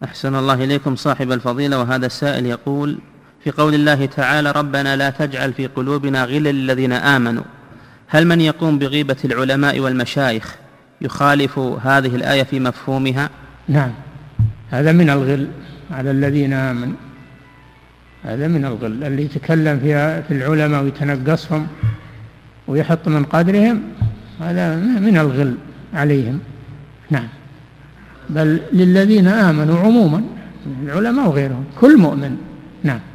أحسن الله إليكم صاحب الفضيلة. وهذا السائل يقول: في قول الله تعالى: ربنا لا تجعل في قلوبنا غلا للذين آمنوا، هل من يقوم بغيبة العلماء والمشايخ يخالف هذه الآية في مفهومها؟ نعم، هذا من الغل على الذين آمنوا، هذا من الغل اللي يتكلم في العلماء ويتنقصهم ويحط من قدرهم، هذا من الغل عليهم. نعم، بل للذين آمنوا عموما، العلماء وغيرهم، كل مؤمن. نعم.